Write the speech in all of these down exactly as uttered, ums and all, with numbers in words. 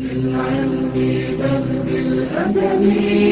بالعلم بل بالأدب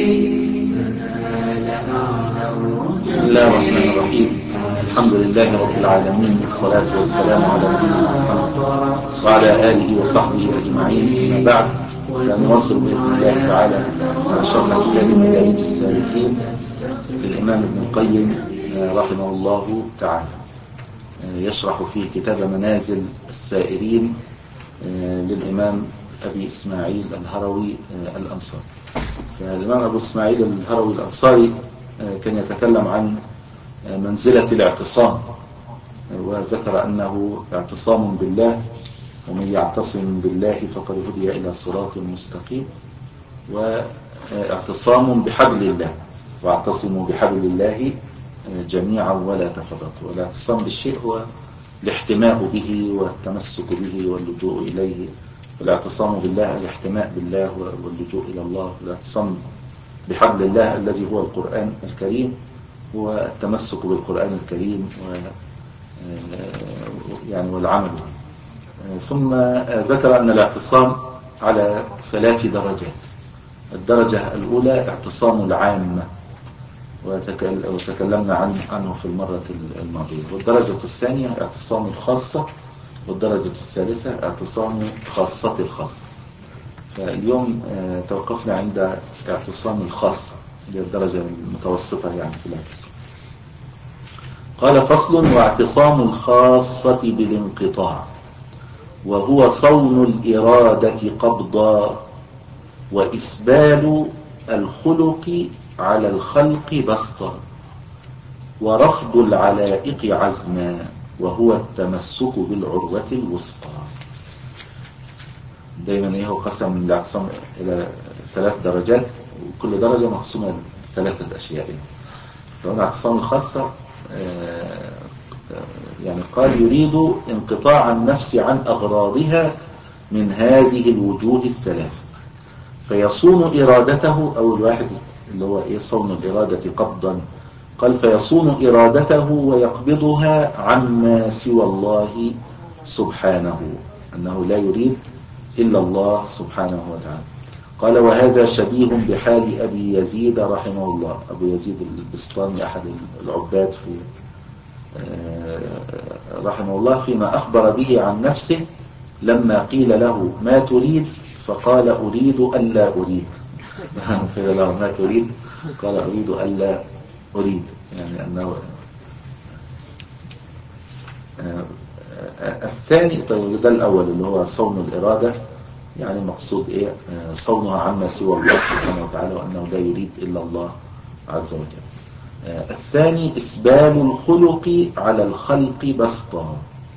تنال أعلى الرتب. بسم الله الرحمن الرحيم. الحمد لله رب العالمين، والصلاة والسلام على نبينا محمد وعلى آله وصحبه أجمعين. ما بعد، فنواصل بإذن الله تعالى شرح كتاب مدارج السالكين للإمام ابن القيم رحمه الله تعالى. يشرح فيه كتاب منازل السائرين للإمام أبي إسماعيل الهروي الأنصاري. فالإمام أبو إسماعيل الهروي الأنصاري كان يتكلم عن منزلة الاعتصام، وذكر أنه اعتصام بالله، ومن يعتصم بالله فقد هدي إلى صراط مستقيم، واعتصام بحبل الله، واعتصموا بحبل الله جميعا ولا تفرقوا. والاعتصام بالشيء هو الاحتماء به والتمسك به واللجوء إليه. والاعتصام بالله الاحتماء بالله واللجوء إلى الله. والاعتصام بحبل الله الذي هو القرآن الكريم هو التمسك بالقرآن الكريم و يعني والعمل به. ثم ذكر أن الاعتصام على ثلاث درجات. الدرجة الأولى اعتصام العامة، وتكلمنا عنه, عنه في المرة الماضية. والدرجة الثانية اعتصام الخاصة، والدرجة الثالثة اعتصام خاصة الخاصة. فاليوم توقفنا عند اعتصام الخاصة، اللي هي الدرجة المتوسطة يعني في الاعتصام. قال: فصل: واعتصام الخاصة بالانقطاع، وهو صون الإرادة قبضا، وإسبال الخلق على الخلق بسطا، ورفض العلائق عزما، وهو التمسك بالعروة الوثقى. دايما ايه هو قسم الاعتصام الى ثلاث درجات، وكل درجة مقسومة ثلاثة اشياء. فهنا اعتصام الخاصة يعني قال: يريد انقطاع النفس عن اغراضها من هذه الوجوه الثلاثة، فيصون ارادته. او الواحد اللي هو ايه صون الارادة قبضا، قال: فيصون ارادته ويقبضها عما سوى الله سبحانه، انه لا يريد إلا الله سبحانه وتعالى. قال: وهذا شبيه بحال أبي يزيد رحمه الله. أبو يزيد البسطامي أحد العباد في رحمه الله، فيما أخبر به عن نفسه لما قيل له: ما تريد؟ فقال: أريد ألا أريد. قيل له: ما تريد؟ قال: أريد ألا أريد. يعني أنه الثاني. طيب، ده الأول اللي هو صون الإرادة، يعني مقصود إيه؟ صونها عما سوى الله سبحانه وتعالى، وأنه لا يريد إلا الله عز وجل. الثاني إسبال الخلق على الخلق بسطا،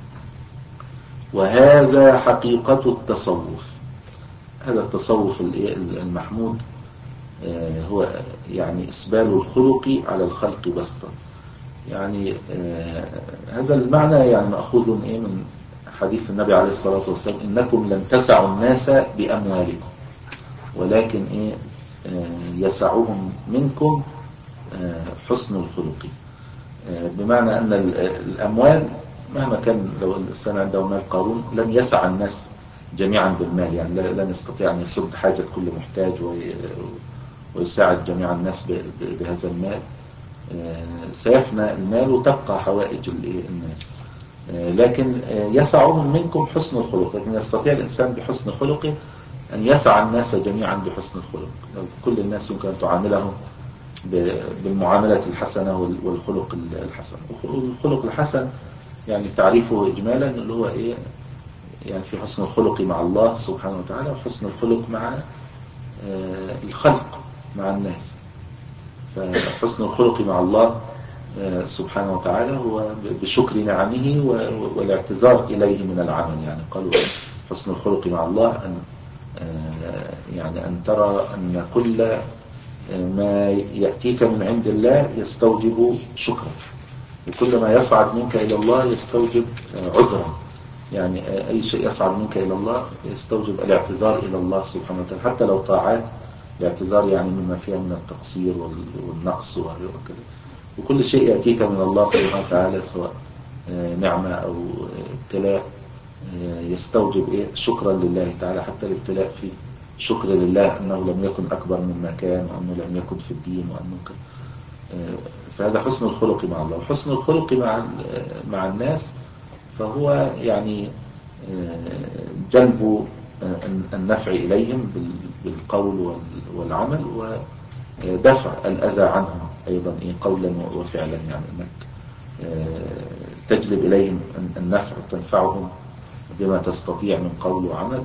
وهذا حقيقة التصوف. هذا التصوف المحمود هو يعني إسبال الخلق على الخلق بسطا. يعني هذا المعنى يعني مأخوذ إيه من حديث النبي عليه الصلاة والسلام: إنكم لن تسعوا الناس بأموالكم، ولكن إيه يسعهم منكم حسن الخلق. بمعنى أن الأموال مهما كان، لو الإنسان عنده مال قارون لن يسع الناس جميعا بالمال، يعني لن يستطيع أن يسد حاجة كل محتاج ويساعد جميع الناس بهذا المال. سيفنى المال وتبقى حوائج الناس، لكن يسعهم منكم حسن الخلق. لكن يستطيع الإنسان بحسن خلقه أن يسع الناس جميعا بحسن الخلق. كل الناس يمكن أن تعاملهم بالمعاملة الحسنة والخلق الحسن. والخلق الحسن يعني تعريفه إجمالا اللي هو إيه؟ يعني في حسن الخلق مع الله سبحانه وتعالى، وحسن الخلق مع الخلق، مع الناس. فحسن الخلق مع الله سبحانه وتعالى هو بشكر نعمه والاعتذار إليه من العمل. يعني قالوا حسن الخلق مع الله أن يعني أن ترى أن كل ما يأتيك من عند الله يستوجب شكرا، وكل ما يصعد منك إلى الله يستوجب عذرا. يعني أي شيء يصعد منك إلى الله يستوجب الاعتذار إلى الله سبحانه وتعالى، حتى لو طاعات، الاعتذار يعني مما فيها من التقصير والنقص وكذا. وكل شيء يأتيك من الله سبحانه وتعالى سواء نعمة أو ابتلاء يستوجب إيه شكرا لله تعالى، حتى الابتلاء فيه شكر لله أنه لم يكن أكبر مما كان، وأنه لم يكن في الدين، وأنه كان. فهذا حسن الخلق مع الله. حسن الخلق مع مع الناس فهو يعني جلب النفع إليهم بالقول والعمل، ودفع الأذى عنهم أيضا قولا وفعلا، يعني أنك تجلب إليهم النفع وتنفعهم بما تستطيع من قول وعمل،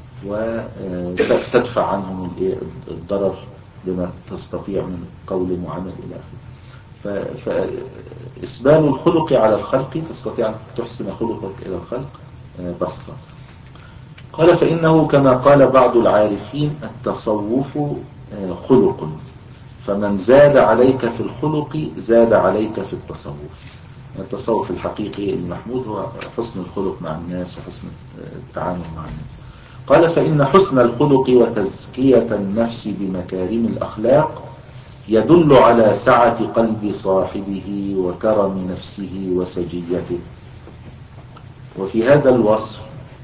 وتدفع عنهم الضرر بما تستطيع من قول وعمل إلى آخره. فإسبال الخلق على الخلق تستطيع أن تحسن خلقك إلى الخلق بسطة. قال فإنه كما قال بعض العارفين التصوف خلق، فمن زاد عليك في الخلق زاد عليك في التصوف. التصوف الحقيقي المحمود هو حسن الخلق مع الناس وحسن التعامل مع الناس. قال فإن حسن الخلق وتزكية النفس بمكارم الأخلاق يدل على سعة قلب صاحبه وكرم نفسه وسجيته. وفي هذا الوصف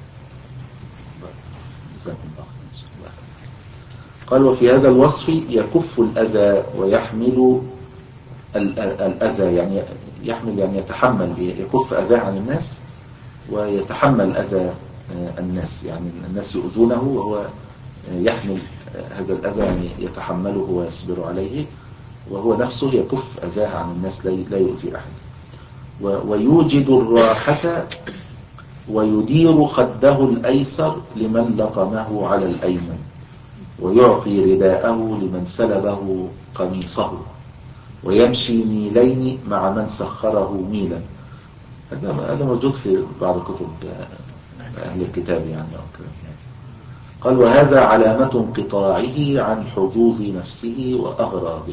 قال وفي هذا الوصف يكف الأذى ويحمل الأذى، يعني يحمل يعني يتحمل، يكف أذى عن الناس ويتحمل أذى الناس، يعني الناس يؤذونه وهو يحمل هذا الأذى، يعني يتحمله ويصبر عليه، وهو نفسه يكف أذاه عن الناس، لا يؤذي أحد. ويوجد الراحة ويدير خده الأيسر لمن لطمه على الأيمن، ويعطي رداءه لمن سلبه قميصه، ويمشي ميلين مع من سخره ميلا. هذا موجود في بعض كتب أهل الكتاب يعني. قال وهذا علامة انقطاعه عن حظوظ نفسه وأغراضه.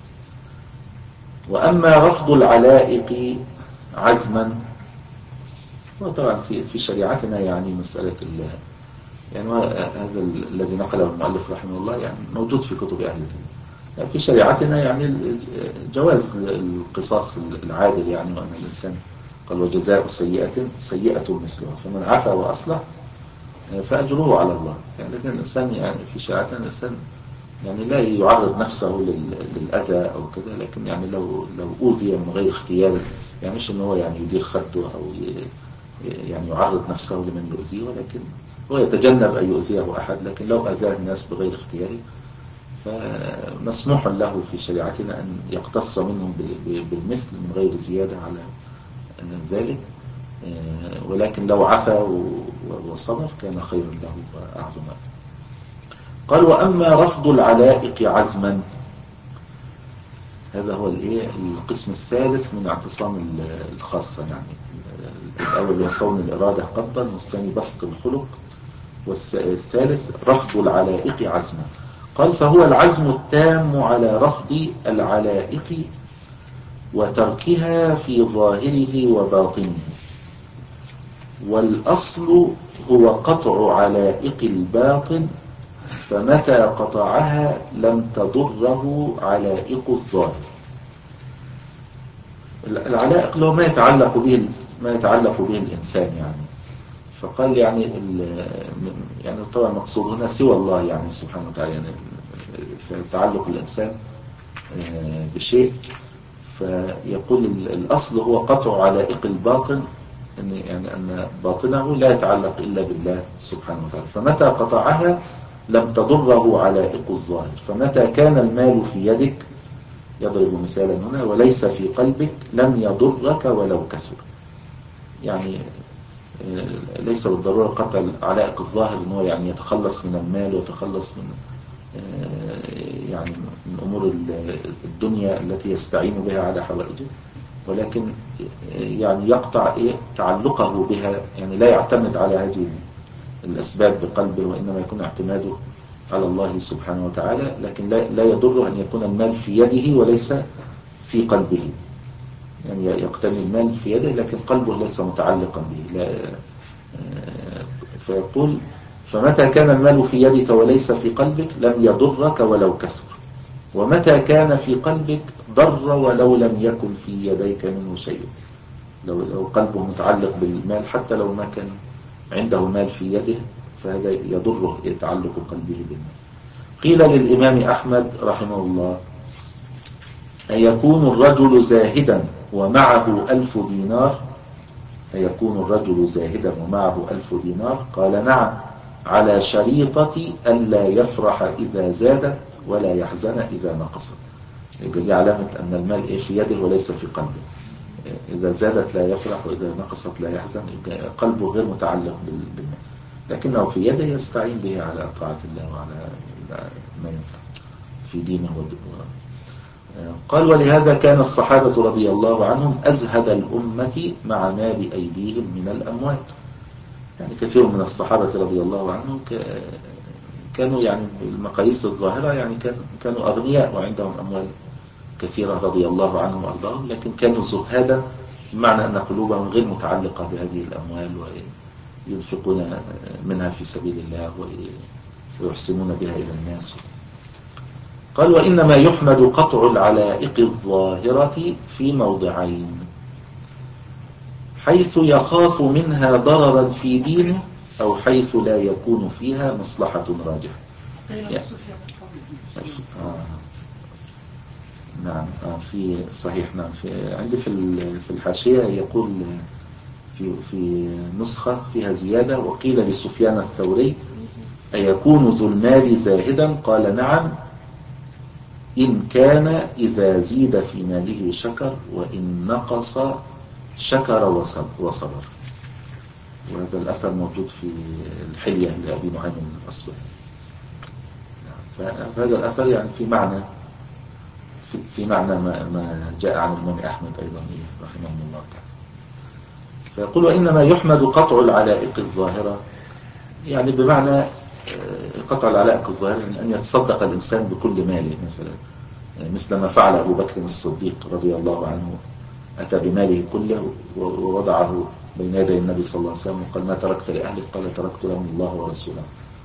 وأما رفض العلائق عزما، وطبعا في في شريعتنا يعني مسألة يعني هذا الذي نقله المؤلف رحمه الله يعني موجود في كتب أهل الكتاب. يعني في شريعتنا يعني جواز القصاص العادل، يعني وأن الإنسان قال وجزاء سيئة سيئة مثلها، فمن عفا وأصلح فأجره على الله. يعني لكن الإنسان يعني في شريعتنا الإنسان يعني لا يعرض نفسه للأذى أو كذا، لكن يعني لو لو أوذي من غير اختيار، يعني مش إنه هو يعني يدير خده أو يعني يعرض نفسه لمن يؤذيه، ولكن هو يتجنب أن يؤذيه أحد. لكن لو أذاه الناس بغير اختياره فمسموح له في شريعتنا أن يقتص منهم بالمثل من غير زيادة على ذلك، ولكن لو عفا وصبر كان خيرا له وأعظم. قال وأما رفض العلائق عزما، هذا هو القسم الثالث من اعتصام الخاصة. يعني الأول هو صون الإرادة قبضا، والثاني بسط الخلق، والثالث رفض العلائق عزما. قال فهو العزم التام على رفض العلائق وتركها في ظاهره وباطنه، والأصل هو قطع علائق الباطن، فمتى قطعها لم تضره علائق الظاهر. العلائق له ما يتعلق به ما يتعلق به الإنسان يعني. فقال يعني يعني طبعا المقصود هنا سوى الله يعني سبحانه وتعالى، يعني في تعلق الإنسان بشيء، فيقول الأصل هو قطع علائق الباطن، أن يعني أن باطنه لا يتعلق إلا بالله سبحانه وتعالى، فمتى قطعها لم تضره علائق الظاهر. فمتى كان المال في يدك، يضرب مثالا هنا، وليس في قلبك لم يضرك ولو كثر. يعني ليس بالضرورة قطع علائق الظاهر ان هو يعني يتخلص من المال ويتخلص من يعني من أمور الدنيا التي يستعين بها على حوائجه، ولكن يعني يقطع تعلقه بها، يعني لا يعتمد على هذه الأسباب بقلبه، وإنما يكون اعتماده على الله سبحانه وتعالى. لكن لا يضره أن يكون المال في يده وليس في قلبه، يعني يقتني المال في يده لكن قلبه ليس متعلقا به. لا فيقول فمتى كان المال في يدك وليس في قلبك لم يضرك ولو كثر، ومتى كان في قلبك ضر ولو لم يكن في يديك منه شيء. لو لو قلبه متعلق بالمال حتى لو ما كان عنده مال في يده فهذا يضره تعلق قلبه بالمال. قيل للإمام أحمد رحمه الله: أيكون الرجل زاهدا ومعه ألف دينار؟ أيكون الرجل زاهدا ومعه ألف دينار؟ قال: نعم، على شريطة ألا يفرح إذا زادت ولا يحزن إذا نقصت. دي علامة أن المال إيه في يده وليس في قلبه. إذا زادت لا يفرح وإذا نقصت لا يحزن، قلبه غير متعلق بالمال، لكنه في يده يستعين به على طاعة الله وعلى ما ينفع في دينه. قال: ولهذا كان الصحابة رضي الله عنهم أزهد الأمة مع ما بأيديهم من الأموال. يعني كثير من الصحابة رضي الله عنهم كانوا يعني بالمقاييس الظاهرة يعني كانوا أغنياء وعندهم أموال كثيرة رضي الله عنهم وأرضاهم، لكن كانوا زهادا بمعنى أن قلوبهم غير متعلقة بهذه الأموال وينفقون منها في سبيل الله ويحسنون بها إلى الناس. قال: وإنما يحمد قطع العلائق الظاهرة في موضعين: حيث يخاف منها ضررا في دينه، أو حيث لا يكون فيها مصلحة راجحة. يعني آه نعم آه في صحيح نعم في عندي في في الحاشية يقول في في نسخة فيها زيادة: وقيل لسفيان الثوري: أيكون ذو المال زاهدا؟ قال: نعم، إن كان إذا زيد في ماله شكر، وإن نقص شكر وصبر. وهذا الأثر موجود في الحلية لأبي نعيم الأصبهي. فهذا الأثر يعني في معنى في, في معنى ما, ما جاء عن الإمام أحمد أيضا رحمه الله تعالى. فيقول: وإنما يحمد قطع العلائق الظاهرة، يعني بمعنى قطع العلائق الظاهرة يعني أن يتصدق الإنسان بكل ماله، مثلا مثل ما فعل أبو بكر الصديق رضي الله عنه، أتى بماله كله ووضعه بين يدي النبي صلى الله عليه وسلم وقال: ما تركت لأهلك؟ قال: تركت لهم الله ورسوله.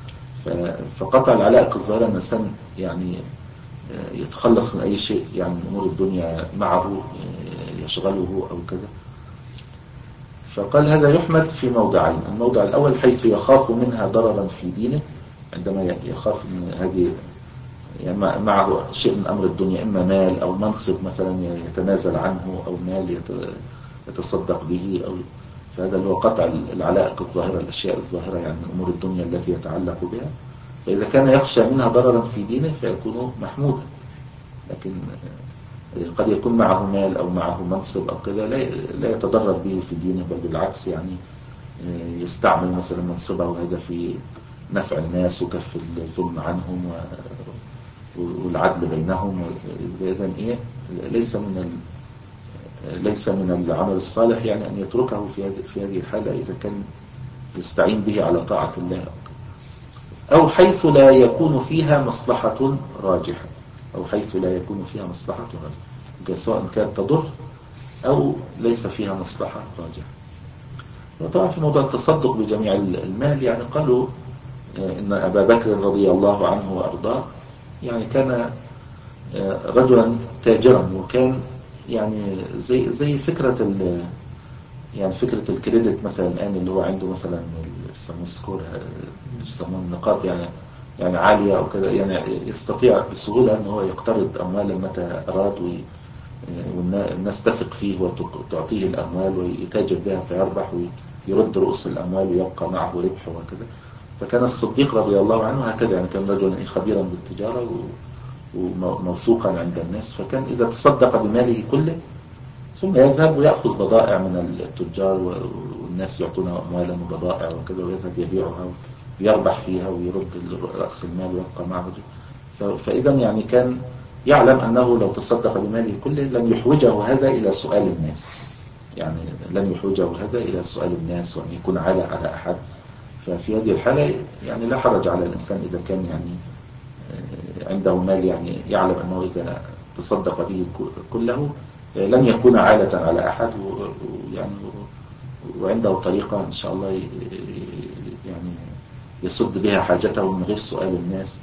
فقطع العلائق الظاهرة الإنسان يعني يتخلص من أي شيء يعني من أمور الدنيا معه يشغله أو كذا. فقال: هذا يحمد في موضعين: الموضع الأول حيث يخاف منها ضررا في دينه، عندما يخاف من هذه يعني معه شيء من أمر الدنيا، إما مال أو منصب مثلا يتنازل عنه، أو مال يتصدق به، أو فهذا اللي هو قطع العلائق الظاهرة، الأشياء الظاهرة يعني من أمور الدنيا التي يتعلق بها. فإذا كان يخشى منها ضررا في دينه فيكون محمودا. لكن قد يكون معه مال أو معه منصب أو كذا لا يتضرر به في دينه، بل بالعكس يعني يستعمل مثلا منصبه هذا في نفع الناس وكف الظلم عنهم والعدل بينهم. إذن إيه ليس من ليس من العمل الصالح يعني أن يتركه في هذه في هذه الحالة إذا كان يستعين به على طاعة الله، أو حيث لا يكون فيها مصلحة راجحة أو حيث لا يكون فيها مصلحة راجحة، سواء كانت تضر أو ليس فيها مصلحة راجحة. وطبعا في موضوع التصدق بجميع المال يعني قالوا إن أبا بكر رضي الله عنه وأرضاه يعني كان رجلا تاجرا، وكان يعني زي زي فكرة يعني فكرة الكريدت مثلا الآن اللي هو عنده مثلا يسموه سكور، يسموه النقاط يعني يعني عالية أو كذا، يعني يستطيع بسهولة أن هو يقترض أموالا متى أراد، والناس تثق فيه وتعطيه الأموال ويتاجر بها فيربح ويرد رؤوس الأموال ويبقى معه ربح وكذا. فكان الصديق رضي الله عنه هكذا، يعني كان رجلا خبيرا بالتجارة وموثوقا عند الناس، فكان إذا تصدق بماله كله ثم يذهب ويأخذ بضائع من التجار والناس يعطونه أموالا وبضائع وكذا، ويذهب يبيعها ويربح فيها ويرد رأس المال ويبقى معه. فإذا يعني كان يعلم أنه لو تصدق بماله كله لن يحوجه هذا إلى سؤال الناس، يعني لن يحوجه هذا إلى سؤال الناس وأن يكون عالى على أحد. ففي هذه الحالة يعني لا حرج على الإنسان إذا كان يعني عنده مال يعني يعلم أنه إذا تصدق به كله لن يكون عالة على أحد، ويعني وعنده طريقة إن شاء الله يعني يسد بها حاجته من غير سؤال الناس.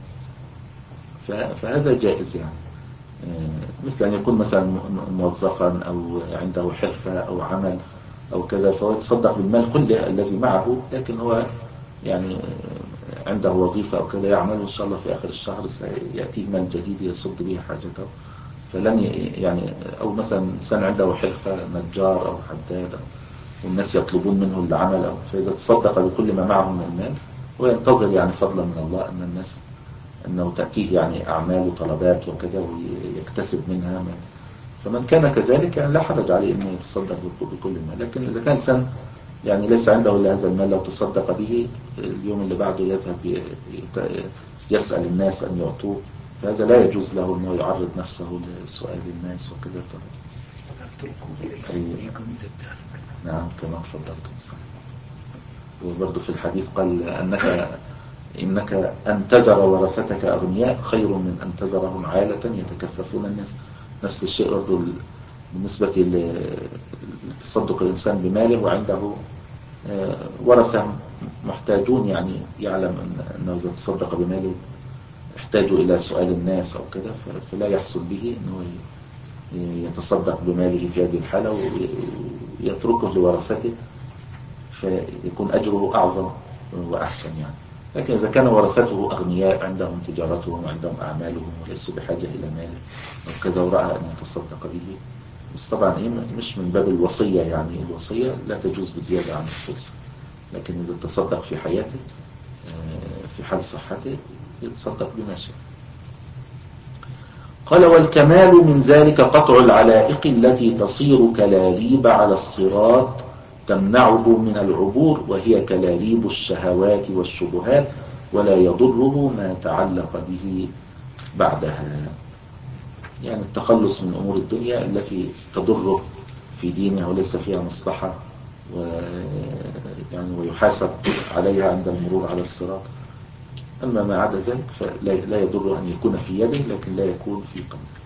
فهذا جائز يعني، مثل أن يكون مثلا موظفا أو عنده حرفة أو عمل أو كذا، فهو يتصدق بالمال كله الذي معه، لكن هو يعني عنده وظيفة أو كذا يعمل، وإن شاء الله في آخر الشهر سيأتيه مال جديد يصد به حاجته. فلن يعني، أو مثلا إنسان عنده حرفة نجار أو حداد والناس يطلبون منه العمل، أو فإذا تصدق بكل ما معه من المال وينتظر يعني فضلا من الله أن الناس أنه تأتيه يعني أعمال وطلبات وكذا ويكتسب منها من. فمن كان كذلك يعني لا حرج عليه أنه يتصدق بكل المال. لكن إذا كان إنسان يعني ليس عنده إلا هذا المال، لو تصدق به اليوم اللي بعده يذهب يسأل الناس أن يعطوه، فهذا لا يجوز له أنه يعرض نفسه لسؤال الناس وكذا. نعم كما فضلتم صحيح. وبرضه في الحديث قال أنك إنك أن تذر ورثتك أغنياء خير من أن تذرهم عالة يتكففون الناس. نفس الشيء برضه بالنسبة لتصدق الإنسان بماله وعنده ورثة محتاجون، يعني يعلم أنه إذا تصدق بماله يحتاج إلى سؤال الناس أو كذا، فلا يحصل به أنه يتصدق بماله في هذه الحالة ويتركه لورثته، فيكون أجره أعظم وأحسن يعني. لكن إذا كان ورثته أغنياء عندهم تجارتهم وعندهم أعمالهم وليسوا بحاجة إلى مال أو كذا، ورأى أن يتصدق به، بس طبعا إيه مش من باب الوصية، يعني الوصية لا تجوز بزيادة عن الثلث، لكن إذا تصدق في حياته في حال صحته يتصدق بما شاء. قال والكمال من ذلك قطع العلائق التي تصير كلاليب على الصراط تمنعه من العبور، وهي كلاليب الشهوات والشبهات، ولا يضره ما تعلق به بعدها. يعني التخلص من أمور الدنيا التي تضره في دينه وليس فيها مصلحة، ويعني ويحاسب عليها عند المرور على الصراط. أما ما عدا ذلك فلا يضر أن يكون في يده، لكن لا يكون في قلبه.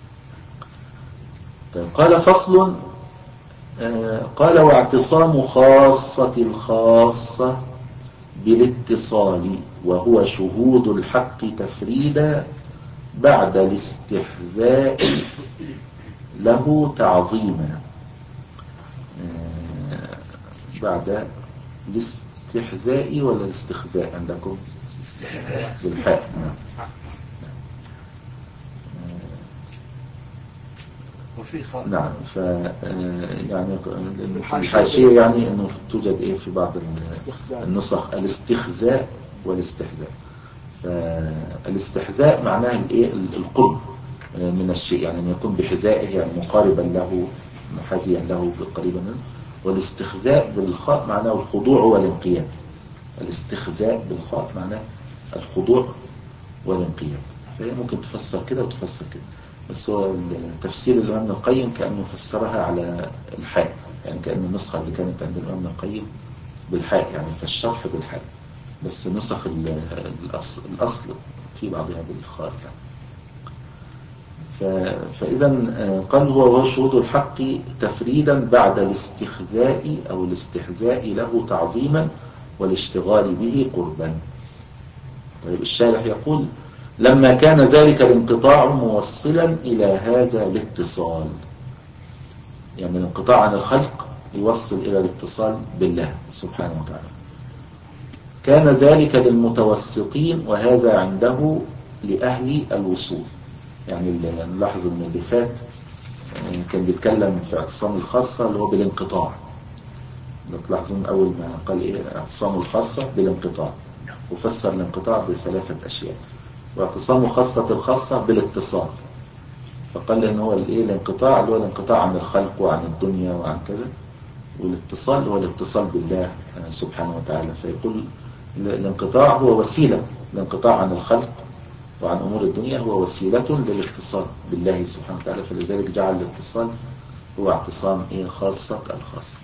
قال فصل. قال واعتصام خاصة الخاصة بالاتصال، وهو شهود الحق تفريدا بعد الاستحذاء له تعظيما. بعد الاستحذاء ولا الاستخذاء عندكم؟ بالحاء. نعم. ف يعني الحاشية يعني انه توجد ايه في بعض النسخ الاستخذاء والاستحذاء. فالاستحذاء معناه الايه القرب من الشيء، يعني ان يكون بحذائه يعني مقاربا له محاذيا له قريبا منه. والاستخذاء بالخاء معناه الخضوع والانقياد. الاستخذاء بالخاء معناه الخضوع والانقياد. فهي ممكن تفسر كده وتفسر كده، بس هو تفسير الإمام ابن القيم كأنه فسرها على الحاء، يعني كأن النسخة اللي كانت عند الإمام ابن القيم بالحاء، يعني فالشرح بالحاء، بس نسخ الأصل, الأصل في بعضها بالخاء. فإذا قال هو شهود الحق تفريدا بعد الاستخذاء أو الاستحذاء له تعظيما والاشتغال به قربا. طيب الشارح يقول لما كان ذلك الانقطاع موصلا إلى هذا الاتصال، يعني الانقطاع عن الخلق يوصل إلى الاتصال بالله سبحانه وتعالى، كان ذلك للمتوسطين وهذا عنده لأهل الوصول. يعني نلاحظ ان اللي فات كان بيتكلم في اعتصام الخاصة اللي هو بالانقطاع، تلاحظون أول ما قال إيه اعتصام الخاصة بالانقطاع، وفسر الانقطاع بثلاثة أشياء. واعتصام خاصة الخاصة بالاتصال، فقال إن هو الإيه الانقطاع اللي هو الانقطاع عن الخلق وعن الدنيا وعن كذا، والاتصال هو الاتصال بالله سبحانه وتعالى. فيقول الانقطاع هو وسيلة، الانقطاع عن الخلق وعن أمور الدنيا هو وسيلة للاتصال بالله سبحانه وتعالى، فلذلك جعل الاتصال هو اعتصام إيه خاصة الخاصة.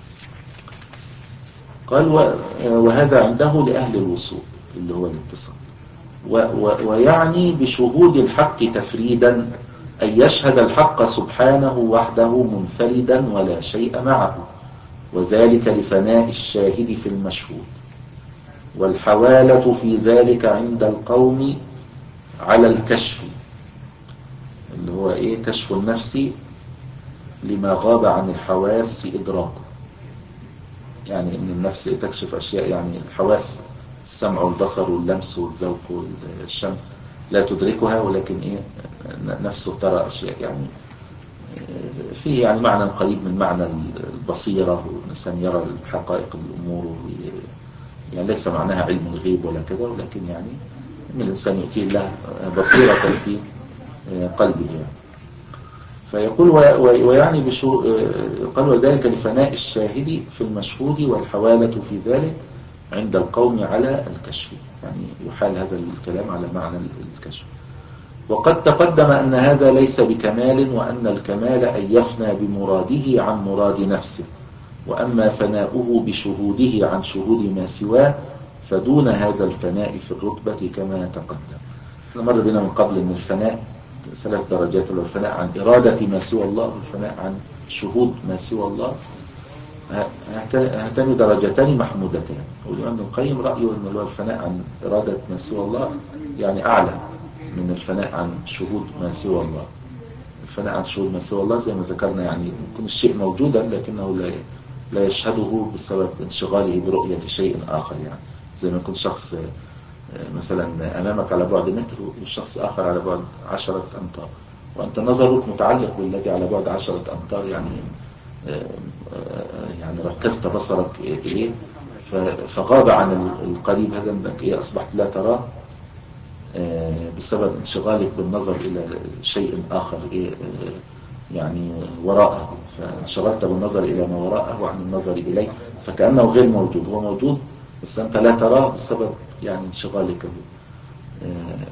قال وهذا عنده لأهل الوصول اللي هو الاتصال. ويعني بشهود الحق تفريدا أن يشهد الحق سبحانه وحده منفردا ولا شيء معه، وذلك لفناء الشاهد في المشهود. والحوالة في ذلك عند القوم على الكشف، اللي هو إيه كشف النفس لما غاب عن الحواس إدراكه. يعني ان النفس تكشف اشياء، يعني الحواس السمع والبصر واللمس والذوق والشم لا تدركها، ولكن ايه نفسه ترى اشياء، يعني فيه يعني معنى قريب من معنى البصيرة، والإنسان يرى حقائق الأمور، يعني ليس معناها علم الغيب ولا كذا، ولكن يعني من الإنسان يؤتيه الله بصيرة في قلبه يعني. فيقول ويعني بشو قال وذلك لفناء الشاهد في المشهود والحوالة في ذلك عند القوم على الكشف، يعني يحال هذا الكلام على معنى الكشف. وقد تقدم أن هذا ليس بكمال، وأن الكمال أن يفنى بمراده عن مراد نفسه، وأما فناؤه بشهوده عن شهود ما سواه فدون هذا الفناء في الرتبة كما تقدم. نمر بنا من قبل أن الفناء ثلاث درجات، الفناء عن إرادة ما سوى الله، والفناء عن شهود ما سوى الله. هاتان درجتان محمودتان. والإمام ابن القيم رأيه أن الفناء عن إرادة ما سوى الله يعني أعلى من الفناء عن شهود ما سوى الله. الفناء عن شهود ما سوى الله زي ما ذكرنا يعني يكون الشيء موجودا لكنه لا لا يشهده بسبب انشغاله برؤية شيء آخر، يعني زي ما يكون شخص مثلا أمامك على بعد متر والشخص آخر على بعد عشرة أمتار، وأنت نظرك متعلق بالذي على بعد عشرة أمتار، يعني يعني ركزت بصرك إليه فغاب عن القريب هذا أنك إيه أصبحت لا تراه بسبب انشغالك بالنظر إلى شيء آخر إيه يعني وراءه، فانشغلت بالنظر إلى ما وراءه عن النظر إليه، فكأنه غير موجود، هو موجود بس أنت لا تراه بسبب يعني انشغالك به.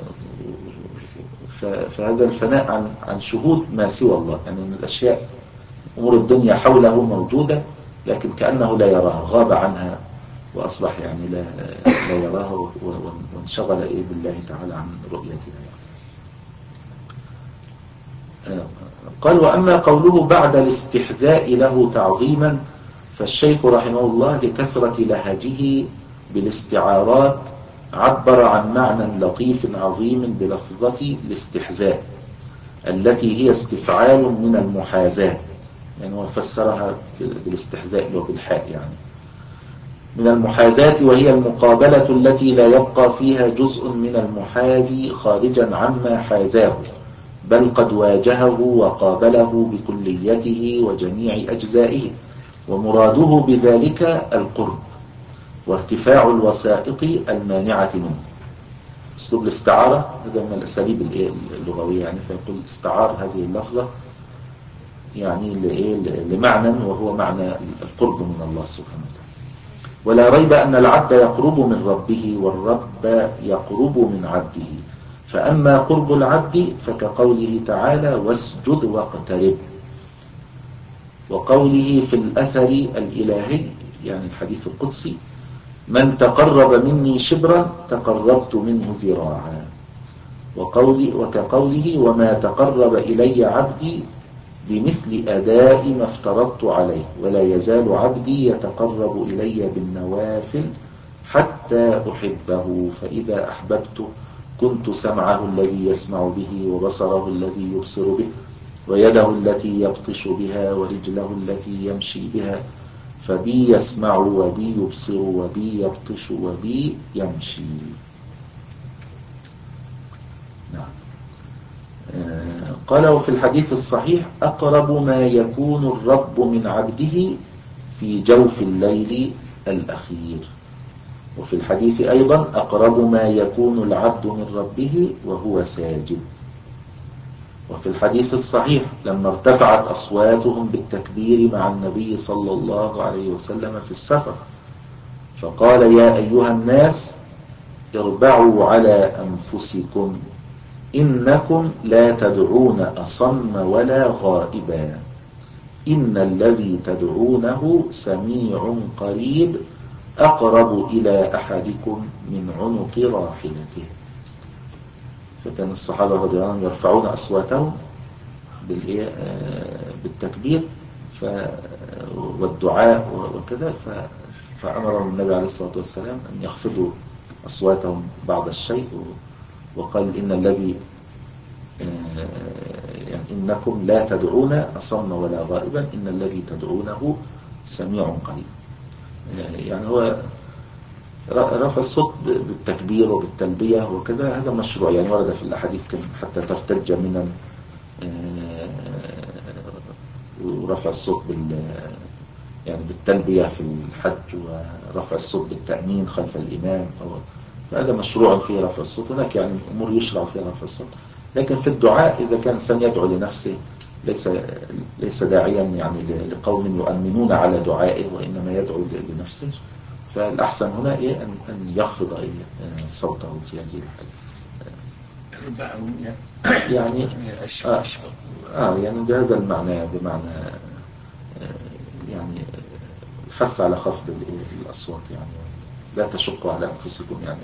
فهذا الفناء عن عن شهود ما سوى الله، يعني من الأشياء أمور الدنيا حوله موجودة لكن كأنه لا يراها، غاب عنها وأصبح يعني لا, لا يراها وانشغل إيه بالله تعالى عن رؤيتها. قال وأما قوله بعد الاستحذاء له تعظيما فالشيخ رحمه الله لكثرة لهجه بالاستعارات عبر عن معنى لطيف عظيم بلفظة الاستحذاء التي هي استفعال من المحاذاة، يعني هو فسرها بالاستحذاء وبالحاء، يعني من المحاذاة، وهي المقابلة التي لا يبقى فيها جزء من المحاذي خارجا عما حاذاه، بل قد واجهه وقابله بكليته وجميع أجزائه، ومراده بذلك القرب وارتفاع الوسائط المانعة منه. أسلوب الاستعارة هذا من الأساليب اللغوية، يعني فيقول استعار هذه اللفظة يعني لمعنى وهو معنى القرب من الله سبحانه وتعالى. ولا ريب أن العبد يقرب من ربه والرب يقرب من عبده، فأما قرب العبد فكقوله تعالى واسجد واقترب، وقوله في الأثر الإلهي يعني الحديث القدسي من تقرب مني شبرا تقربت منه ذراعا، وقولي وكقوله وما تقرب إلي عبدي بمثل أداء ما افترضت عليه، ولا يزال عبدي يتقرب إلي بالنوافل حتى أحبه، فإذا أحببته كنت سمعه الذي يسمع به وبصره الذي يبصر به ويده التي يبطش بها ورجله التي يمشي بها، فبي يسمع وبي يبصر وبي يبطش وبي يمشي. نعم. قال وفي الحديث الصحيح أقرب ما يكون الرب من عبده في جوف الليل الأخير، وفي الحديث أيضا أقرب ما يكون العبد من ربه وهو ساجد. وفي الحديث الصحيح لما ارتفعت أصواتهم بالتكبير مع النبي صلى الله عليه وسلم في السفر فقال يا أيها الناس اربعوا على أنفسكم إنكم لا تدعون أصم ولا غائبا، إن الذي تدعونه سميع قريب أقرب إلى أحدكم من عنق راحلته. فكان الصحابة رضي الله عنهم يرفعون أصواتهم بالتكبير والدعاء وكذا، فأمرهم النبي عليه الصلاة والسلام أن يخفضوا أصواتهم بعض الشيء، وقال إن الذي يعني إنكم لا تدعون أصم ولا غائبا إن الذي تدعونه سميع قريب. يعني هو رفع الصوت بالتكبير وبالتلبية وكذا هذا مشروع، يعني ورد في الأحاديث كان حتى ترتج من ورفع الصوت بال يعني بالتلبية في الحج، ورفع الصوت بالتأمين خلف الإمام، فهذا مشروع فيه رفع الصوت. هناك يعني أمور يشرع فيها رفع الصوت، لكن في الدعاء إذا كان إنسان يدعو لنفسه ليس ليس داعيا يعني لقوم يؤمنون على دعائه، وإنما يدعو لنفسه، فالأحسن هنا إيه أن أن يخفض إيه صوته في هذه الحالة. يعني آه, آه يعني بهذا المعنى، بمعنى آه يعني الحث على خفض الأصوات، يعني لا تشقوا على أنفسكم يعني.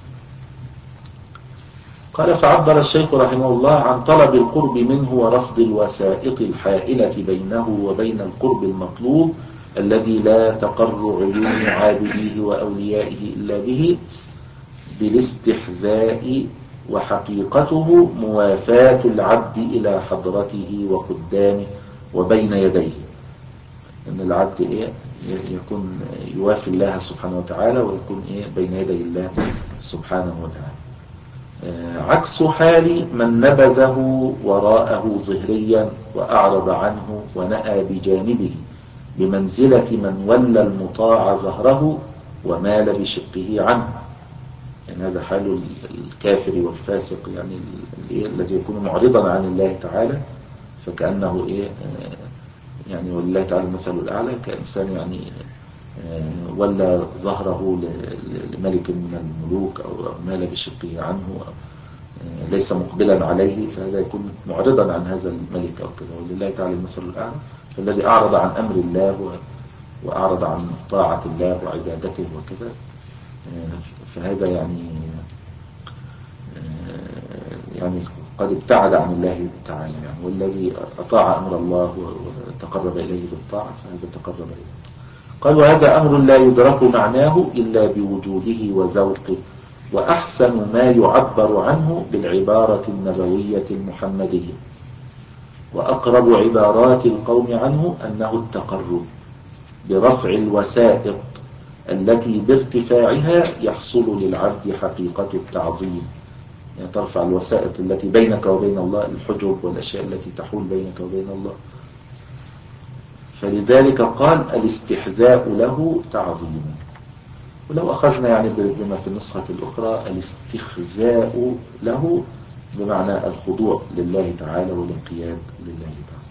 قال فعبر الشيخ رحمه الله عن طلب القرب منه ورفض الوسائط الحائلة بينه وبين القرب المطلوب الذي لا تقر عيون عابديه وأوليائه إلا به بالاستحذاء، وحقيقته موافاة العبد إلى حضرته وقدامه وبين يديه. أن العبد إيه يكون يوافي الله سبحانه وتعالى، ويكون إيه بين يدي الله سبحانه وتعالى، عكس حال من نبذه وراءه ظهريا وأعرض عنه ونأى بجانبه بمنزلة من ولى المطاع ظهره ومال بشقه عنه. يعني هذا حال الكافر والفاسق، يعني الذي يكون معرضا عن الله تعالى، فكأنه إيه يعني ولله تعالى المثل الأعلى، كإنسان يعني ولا ظهره لملك من الملوك أو مال بشقه عنه، ليس مقبلا عليه، فهذا يكون معرضا عن هذا الملك أو كذا، ولله تعالى المثل الأعلى. فالذي أعرض عن أمر الله وأعرض عن طاعة الله وعبادته وكذا، فهذا يعني يعني قد ابتعد عن الله تعالى يعني. والذي أطاع أمر الله وتقرب إليه بالطاعة فهذا تقرب إليه. قال وهذا أمر لا يدرك معناه إلا بوجوده وذوقه، وأحسن ما يعبر عنه بالعبارة النبوية المحمدية، وأقرب عبارات القوم عنه أنه التقرب برفع الوسائط التي بارتفاعها يحصل للعبد حقيقة التعظيم. يعني ترفع الوسائط التي بينك وبين الله، الحجب والأشياء التي تحول بينك وبين الله، فلذلك قال الاستحذاء له تعظيم. ولو أخذنا يعني بما في النسخة الأخرى الاستخزاء له بمعنى الخضوع لله تعالى والانقياد لله تعالى.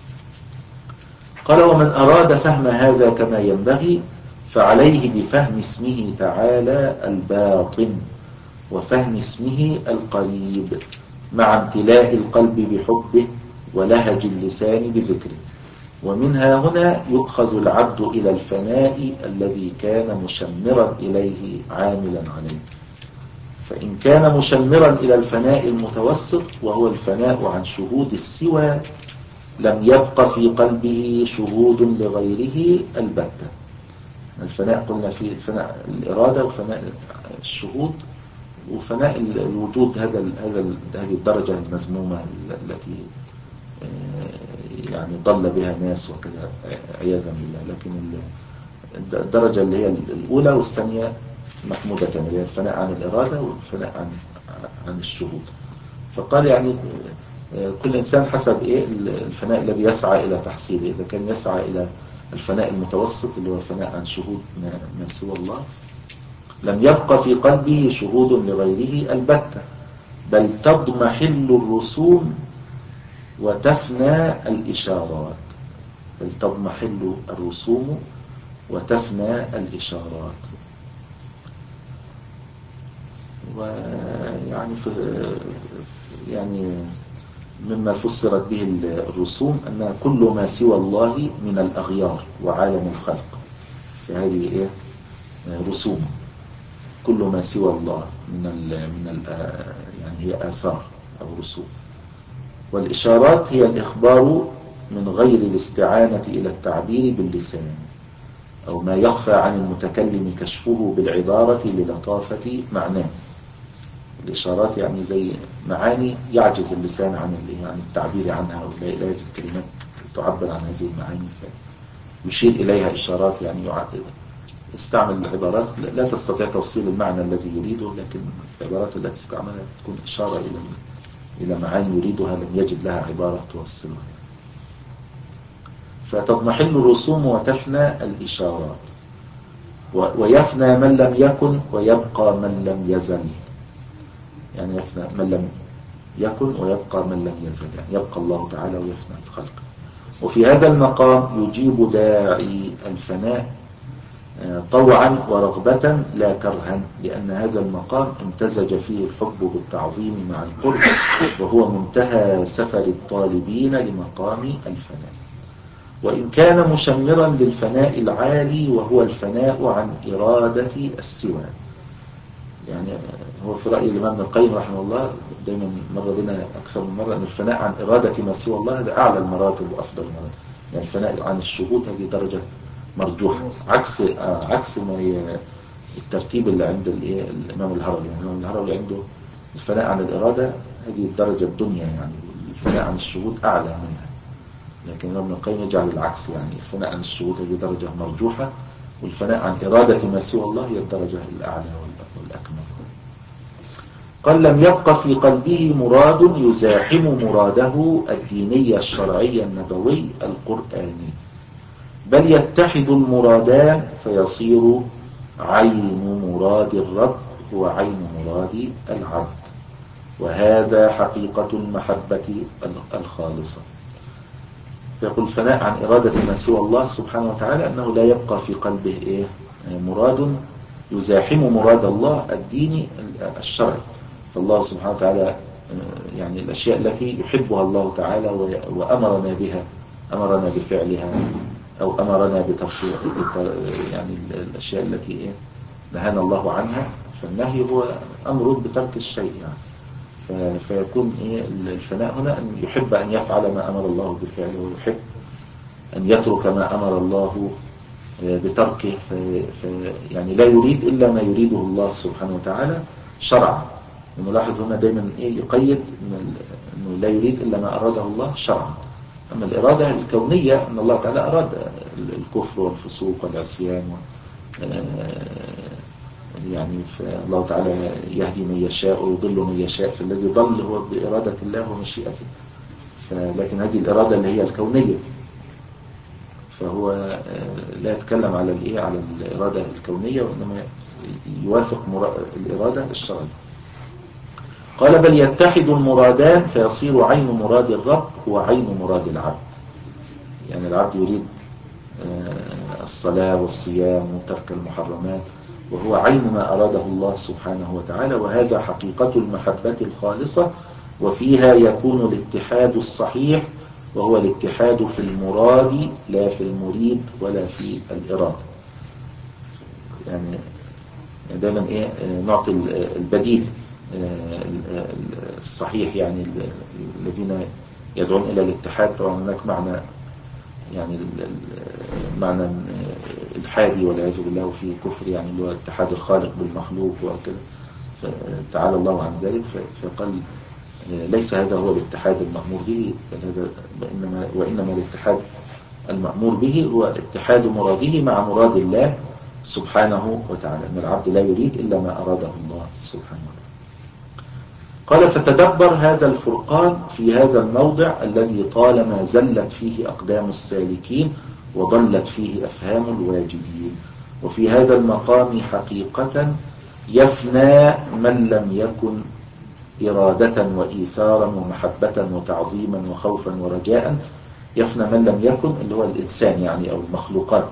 قال ومن أراد فهم هذا كما ينبغي فعليه بفهم اسمه تعالى الباطن، وفهم اسمه القريب، مع امتلاء القلب بحبه ولهج اللسان بذكره. ومنها هنا يؤخذ العبد إلى الفناء الذي كان مشمرا إليه عاملا عليه. فإن كان مشمرا إلى الفناء المتوسط وهو الفناء عن شهود السوى، لم يبق في قلبه شهود لغيره البتة. الفناء قلنا فيه الفناء الإرادة وفناء الشهود وفناء الوجود، هذا هذا هذه الدرجة المذمومة التي يعني ضل بها ناس وكذا عياذا بالله. لكن الدرجة اللي هي الأولى والثانية محمودة، اللي هي الفناء عن الإرادة والفناء عن عن الشهود. فقال يعني كل إنسان حسب إيه الفناء الذي يسعى إلى تحصيله. إذا كان يسعى إلى الفناء المتوسط اللي هو الفناء عن شهود ما سوى الله، لم يبقى في قلبه شهود لغيره البتة، بل تضمحل الرسوم وتفنى الإشارات. بل تضمحل الرسوم وتفنى الإشارات. ويعني في يعني مما فسرت به الرسوم أن كل ما سوى الله من الأغيار وعالم الخلق، فهذه إيه رسوم. كل ما سوى الله من ال من ال يعني هي آثار أو رسوم. والإشارات هي الإخبار من غير الاستعانة إلى التعبير باللسان، أو ما يخفى عن المتكلم كشفه بالعبارة للطافة معناه. الإشارات يعني زي معاني يعجز اللسان عن عن التعبير عنها، ولا يجد كلمات تعبر عن هذه المعاني، فيشير إليها إشارات يعني استعمل عبارات لا تستطيع توصيل المعنى الذي يريده، لكن العبارات التي استعملها تكون إشارة إلى إلى معاني يريدها لم يجد لها عبارة توصلها. فتضمحل الرسوم وتفنى الإشارات، ويفنى من لم يكن ويبقى من لم يزل. يعني يفنى من لم يكن ويبقى من لم يزل، يعني يبقى الله تعالى ويفنى الخلق. وفي هذا المقام يجيب داعي الفناء طوعا ورغبة لا كرها، لأن هذا المقام امتزج فيه الحب بالتعظيم مع القرب، وهو منتهى سفر الطالبين لمقام الفناء. وإن كان مشمرا للفناء العالي وهو الفناء عن إرادة السوى. يعني هو في رأي الإمام ابن القيم رحمه الله دايما مر بنا أكثر من مرة أن الفناء عن إرادة ما سوى الله هذا أعلى المراتب وأفضل المراتب. يعني الفناء عن الشهود هذه درجة مرجوحة، عكس آه عكس ما الترتيب اللي عند الايه الإمام الهروي. يعني الإمام الهروي عنده الفناء عن الإرادة هذه الدرجة الدنيا، يعني الفناء عن الشهود أعلى منها. لكن ابن القيم يجعل العكس، يعني الفناء عن الشهود هذه درجة مرجوحة، والفناء عن إرادة ما سوى الله هي الدرجة الأعلى والأكمل. قال لم يبق في قلبه مراد يزاحم مراده الديني الشرعي النبوي القرآني، بل يتحد المرادان فيصير عين مراد الرب هو عين مراد العبد، وهذا حقيقة المحبة الخالصة. يقول الفناء عن إرادة ما سوى الله سبحانه وتعالى أنه لا يبقى في قلبه إيه مراد يزاحم مراد الله الديني الشرعي. فالله سبحانه وتعالى يعني الأشياء التي يحبها الله تعالى وأمرنا بها، أمرنا بفعلها أو أمرنا بتطبيق يعني الأشياء التي إيه نهانا الله عنها، فالنهي هو أمر بترك الشيء يعني. فيكون إيه الفناء هنا أن يحب أن يفعل ما أمر الله بفعله، ويحب أن يترك ما أمر الله بتركه، في في يعني لا يريد إلا ما يريده الله سبحانه وتعالى شرعا. ونلاحظ هنا دايما إيه يقيد أنه لا يريد إلا ما أراده الله شرعا. أما الإرادة الكونية أن الله تعالى أراد الكفر والفسوق والعصيان يعني الله تعالى يهدي من يشاء ويضل من يشاء، فالذي ضل هو بإرادة الله ومشيئته. لكن هذه الإرادة اللي هي الكونية، فهو لا يتكلم على الإيه على الإرادة الكونية، وإنما يوافق الإرادة الشرعية. قال بل يتحد المرادان فيصير عين مراد الرب هو عين مراد العبد. يعني العبد يريد الصلاة والصيام وترك المحرمات، وهو عين ما أراده الله سبحانه وتعالى، وهذا حقيقة المحبة الخالصة، وفيها يكون الاتحاد الصحيح، وهو الاتحاد في المراد لا في المريد ولا في الإرادة. يعني دائما إيه نعطي البديل الصحيح، يعني الذين يدعون إلى الاتحاد. طبعا هناك معنى يعني المعنى الحادي والعياذ بالله وفيه كفر، يعني اللي هو اتحاد الخالق بالمخلوق وكذا، فتعالى الله عن ذلك. فقال ليس هذا هو الاتحاد المأمور به، بل هذا وإنما, وإنما الاتحاد المأمور به هو اتحاد مراده مع مراد الله سبحانه وتعالى، أن العبد لا يريد إلا ما أراده الله سبحانه وتعالى. قال فتدبر هذا الفرقان في هذا الموضع الذي طالما زلت فيه أقدام السالكين وضلت فيه أفهام الواجدين. وفي هذا المقام حقيقة يفنى من لم يكن إرادة وإيثارا ومحبة وتعظيما وخوفا ورجاء. يفنى من لم يكن اللي هو الإنسان يعني أو المخلوقات.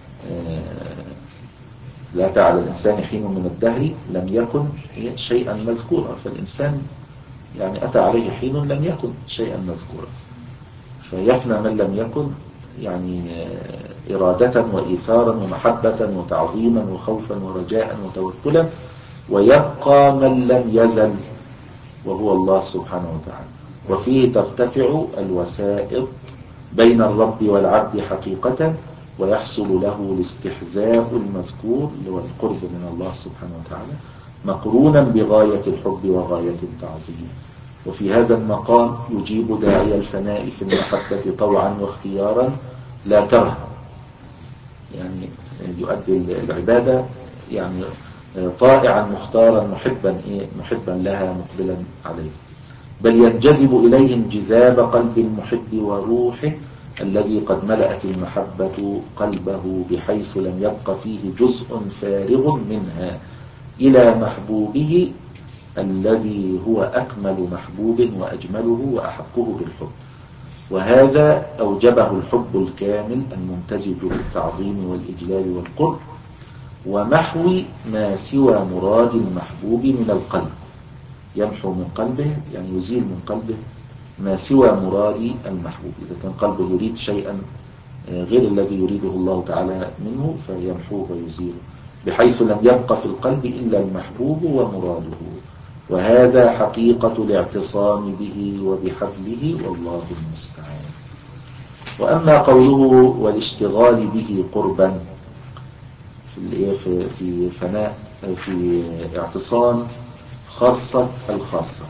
لا أتى على الإنسان حين من الدهر لم يكن شيئا مذكورا، فالإنسان يعني أتى عليه حين لم يكن شيئا مذكورا. فيفنى من لم يكن يعني إرادة وإيثارا ومحبة وتعظيما وخوفا ورجاء وتوكلا، ويبقى من لم يزل وهو الله سبحانه وتعالى. وفيه ترتفع الوسائط بين الرب والعبد حقيقة، ويحصل له الاستحذاء المذكور اللي هو القرب من الله سبحانه وتعالى مقرونا بغاية الحب وغاية التعظيم. وفي هذا المقام يجيب داعي الفناء في المحبة طوعا واختيارا لا كرها. يعني يؤدي العبادة يعني طائعا مختارا محبا إيه محبا لها مقبلا عليه، بل ينجذب إليه انجذاب قلب المحب وروحه الذي قد ملأت المحبة قلبه بحيث لم يبق فيه جزء فارغ منها إلى محبوبه الذي هو أكمل محبوب وأجمله وأحقه بالحب. وهذا أوجبه الحب الكامل الممتزج بالتعظيم والإجلال والقرب، ومحو ما سوى مراد المحبوب من القلب. يمحو من قلبه يعني يزيل من قلبه ما سوى مراد المحبوب. إذا كان قلبه يريد شيئا غير الذي يريده الله تعالى منه فيمحوه ويزيله، بحيث لم يبق في القلب إلا المحبوب ومراده. وهذا حقيقة الاعتصام به وبحبله والله المستعان. وأما قوله والاشتغال به قربا في في فناء في اعتصام خاصة الخاصة،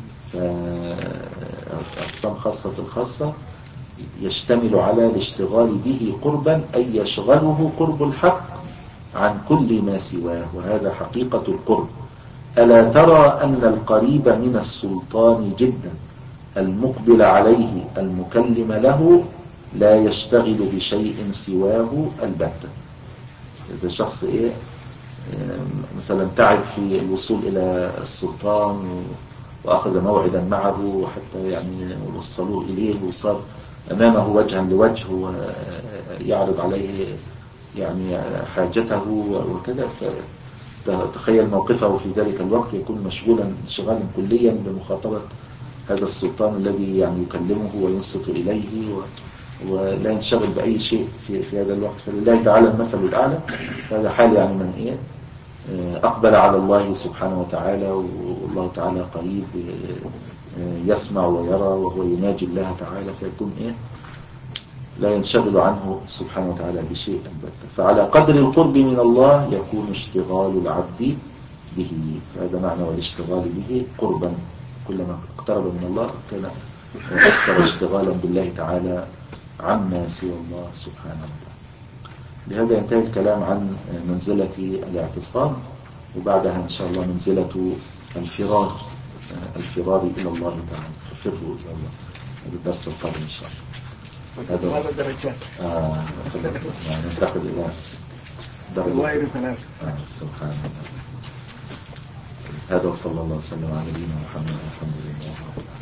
فاعتصام خاصة الخاصة يشتمل على الاشتغال به قربا أي يشغله قرب الحق عن كل ما سواه، وهذا حقيقة القرب. ألا ترى أن القريب من السلطان جدا المقبل عليه المكلم له لا يشتغل بشيء سواه البتة. إذا شخص إيه مثلا تعب في الوصول إلى السلطان وأخذ موعدا معه حتى يعني وصلوه إليه وصار أمامه وجها لوجه ويعرض عليه يعني حاجته وكذا، فتخيل موقفه في ذلك الوقت يكون مشغولا انشغالا كليا بمخاطبة هذا السلطان الذي يعني يكلمه وينصت إليه ولا ينشغل بأي شيء في, في هذا الوقت. فلله تعالى المثل الأعلى. هذا حال يعني من إيه أقبل على الله سبحانه وتعالى، والله تعالى قريب يسمع ويرى وهو يناجي الله تعالى، فيكون إيه لا ينشغل عنه سبحانه وتعالى بشيء البتة. فعلى قدر القرب من الله يكون اشتغال العبد به. هذا معنى والاشتغال به قربا، كلما اقترب من الله كان أكثر اشتغالا بالله تعالى عما سوى الله سبحانه وتعالى. بهذا ينتهي الكلام عن منزلة الاعتصام، وبعدها إن شاء الله منزلة الفرار الفرار إلى الله تعالى، ففروا إلى الله. هذا الدرس القادم إن شاء الله. هذا درجات آه يعني ننتقل إلى درجة ثلاثة. آه سبحان الله. هذا وصلى الله وسلم على نبينا محمد. الحمد لله.